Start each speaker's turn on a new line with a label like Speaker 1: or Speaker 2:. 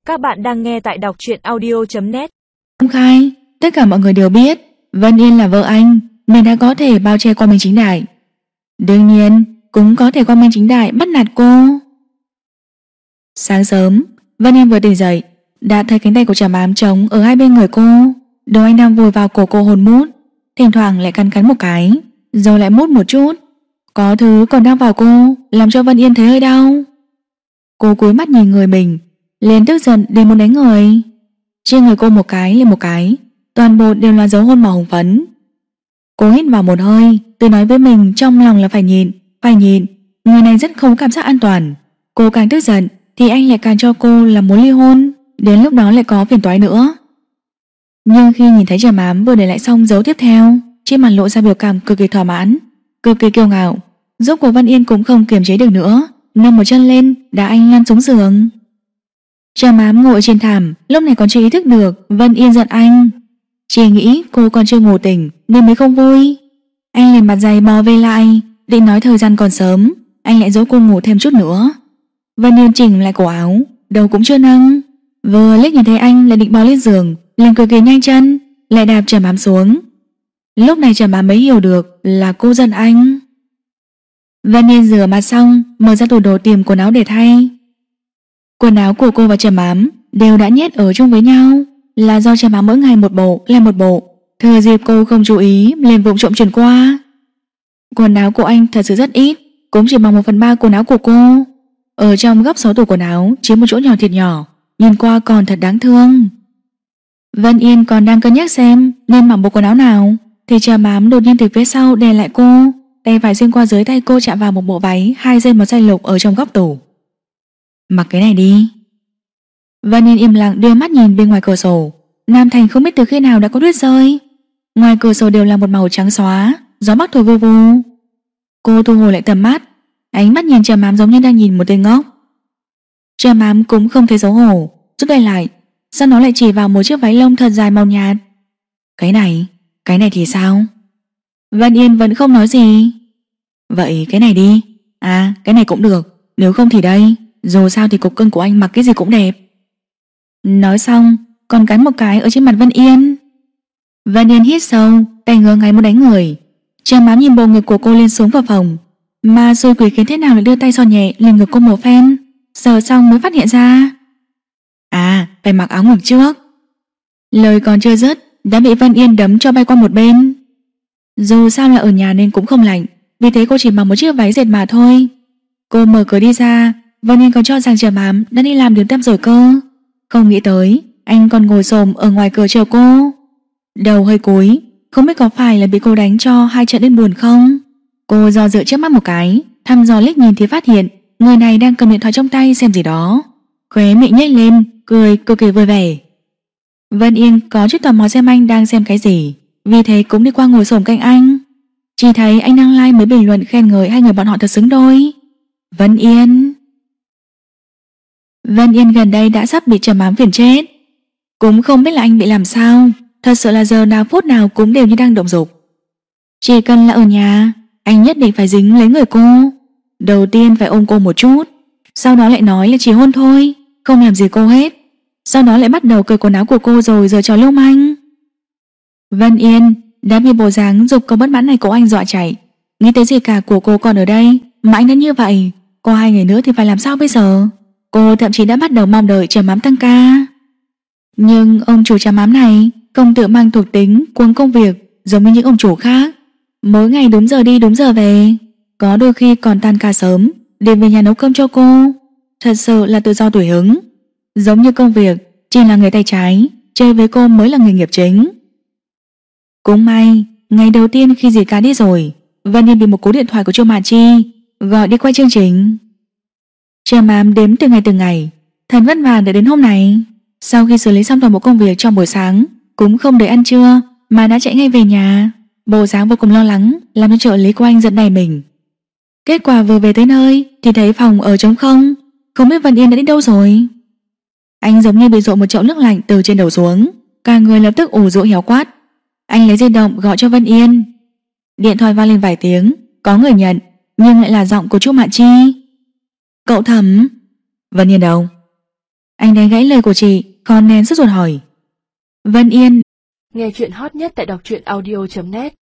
Speaker 1: Các bạn đang nghe tại đọc truyện audio.net.
Speaker 2: Công khai, tất cả mọi người đều biết Vân Yên là vợ anh nên đã có thể bao che quang minh chính đại. Đương nhiên cũng có thể quang minh chính đại bắt nạt cô. Sáng sớm, Vân Yên vừa tỉnh dậy đã thấy cánh tay của Trầm Ám trống ở hai bên người cô. Đầu anh đang vùi vào cổ cô hôn mút, thỉnh thoảng lại cắn một cái, rồi lại mút một chút. Có thứ còn đang vào cô, làm cho Vân Yên thấy hơi đau. Cô cúi mắt nhìn người mình, liền tức giận đến muốn đánh người. Trên người cô một cái lên một cái, toàn bộ đều là dấu hôn màu hồng phấn. Cô hít vào một hơi, tự nói với mình trong lòng là phải nhịn. Người này rất không có cảm giác an toàn. Cô càng tức giận thì anh lại càng cho cô là muốn ly hôn, đến lúc đó lại có phiền toái nữa. Nhưng khi nhìn thấy Trầm Ám vừa để lại xong dấu tiếp theo, trên mặt lộ ra biểu cảm cực kỳ thỏa mãn, cực kỳ kiêu ngạo. Rốt cuộc Vân Yên cũng không kiềm chế được nữa, nâng một chân lên đá anh lăn xuống giường. Trầm Ám ngồi trên thảm, lúc này còn chưa ý thức được Vân Yên giận anh, chỉ nghĩ cô còn chưa ngủ tỉnh nên mới không vui. Anh liền mặt dày bò về lại, định nói thời gian còn sớm, anh lại dỗ cô ngủ thêm chút nữa. Vân Yên chỉnh lại cổ áo, đầu cũng chưa nâng, vừa liếc nhìn thấy anh lại định bò lên giường, liền cực kỳ nhanh chân lại đạp Trầm Ám xuống. Lúc này Trầm Ám mới hiểu được là cô giận anh. Vân Yên rửa mặt xong, mở ra tủ đồ tìm quần áo để thay. Quần áo của cô và Trầm Ám đều đã nhét ở chung với nhau, là do Trầm Ám mỗi ngày một bộ lại một bộ, thừa dịp cô không chú ý liền vụng trộm chuyển qua. Quần áo của anh thật sự rất ít, cũng chỉ bằng 1/3 quần áo của cô. Ở trong góc 6 tủ quần áo chiếm một chỗ nhỏ thiệt nhỏ, nhìn qua còn thật đáng thương. Vân Yên còn đang cân nhắc xem nên mặc bộ quần áo nào thì Trầm Ám đột nhiên từ phía sau đè lại cô, tay phải xuyên qua dưới tay cô chạm vào một bộ váy 2 dây màu xanh lục ở trong góc tủ. Mặc cái này đi. Vân Yên im lặng đưa mắt nhìn bên ngoài cửa sổ. Nam Thành không biết từ khi nào đã có tuyết rơi, ngoài cửa sổ đều là một màu trắng xóa, gió bắc thổi vù vù. Cô thu hồi lại tầm mắt, ánh mắt nhìn Trầm Ám giống như đang nhìn một tên ngốc. Trầm Ám cũng không thấy xấu hổ, rút tay lại, sau đó lại chỉ vào một chiếc váy lông thật dài màu nhạt. Cái này thì sao? Vân Yên vẫn không nói gì. Vậy cái này đi. À, cái này cũng được, nếu không thì đây, dù sao thì cục cưng của anh mặc cái gì cũng đẹp. Nói xong còn cắn một cái ở trên mặt Vân Yên. Vân Yên hít sâu, tay ngứa ngáy muốn đánh người. Trầm Ám nhìn bầu ngực của cô lên xuống vào phòng, mà xui quỷ khiến thế nào lại đưa tay xoa nhẹ lên ngực cô một phen, sờ xong mới phát hiện ra phải mặc áo ngực trước. Lời còn chưa dứt đã bị Vân Yên đấm cho bay qua một bên. Dù sao là ở nhà nên cũng không lạnh, vì thế cô chỉ mặc một chiếc váy dệt mà thôi. Cô mở cửa đi ra, Vân Yên còn cho rằng Trầm Ám đã đi làm điểm tâm rồi cơ, không nghĩ tới anh còn ngồi xổm ở ngoài cửa chờ cô, đầu hơi cúi, không biết có phải là bị cô đánh cho 2 trận nên buồn không. Cô do dự trước mắt một cái, thăm dò liếc nhìn thì phát hiện người này đang cầm điện thoại trong tay xem gì đó, khóe miệng nhếch lên, cười cực kỳ vui vẻ. Vân Yên có chút tò mò xem anh đang xem cái gì, vì thế cũng đi qua ngồi xổm cạnh anh. Chỉ thấy anh đang like mới bình luận khen ngợi hai người bọn họ thật xứng đôi. Vân Yên gần đây đã sắp bị Trầm Ám phiền chết, cũng không biết là anh bị làm sao, thật sự là giờ nào phút nào cũng đều như đang động dục. Chỉ cần là ở nhà, anh nhất định phải dính lấy người cô, đầu tiên phải ôm cô một chút, sau đó lại nói là chỉ hôn thôi, không làm gì cô hết, sau đó lại bắt đầu cởi quần áo của cô rồi giở trò lưu manh. Vân Yên đã bị bộ dáng dục có bất mãn này của anh dọa chạy, nghĩ tới gì cả của cô còn ở đây mà anh đã như vậy, có 2 ngày nữa thì phải làm sao bây giờ. Cô thậm chí đã bắt đầu mong đợi Trầm Ám tăng ca. Nhưng ông chủ Trầm Ám này không tự mang thuộc tính cuồng công việc giống như những ông chủ khác, mỗi ngày đúng giờ đi đúng giờ về, có đôi khi còn tan ca sớm để về nhà nấu cơm cho cô, thật sự là tự do tùy hứng. Giống như công việc chỉ là người tay trái, chơi với cô mới là nghề nghiệp chính. Cũng may ngày đầu tiên khi dì cả đi rồi, Vân Yên bị một cú điện thoại của Chu Mạn Chi gọi đi quay chương trình. Trầm Ám đếm từng ngày, thật vất vả để đến hôm này. Sau khi xử lý xong toàn bộ công việc trong buổi sáng, cũng không đợi ăn trưa mà đã chạy ngay về nhà, bộ dáng vô cùng lo lắng, làm cho trợ lý của anh giận đầy mình. Kết quả vừa về tới nơi thì thấy phòng ở trống không, không biết Vân Yên đã đi đâu rồi. Anh giống như bị dội một chậu nước lạnh từ trên đầu xuống, cả người lập tức ủ rũ héo quát. Anh lấy di động gọi cho Vân Yên. Điện thoại vang lên vài tiếng, có người nhận, nhưng lại là giọng của Chu Mạn Chi. Cậu Thẩm. Vân Yên đâu? Anh đánh gãy lời của chị, còn nén sốt ruột hỏi. Vân Yên.
Speaker 1: Nghe chuyện hot nhất tại đọc truyện audio.net.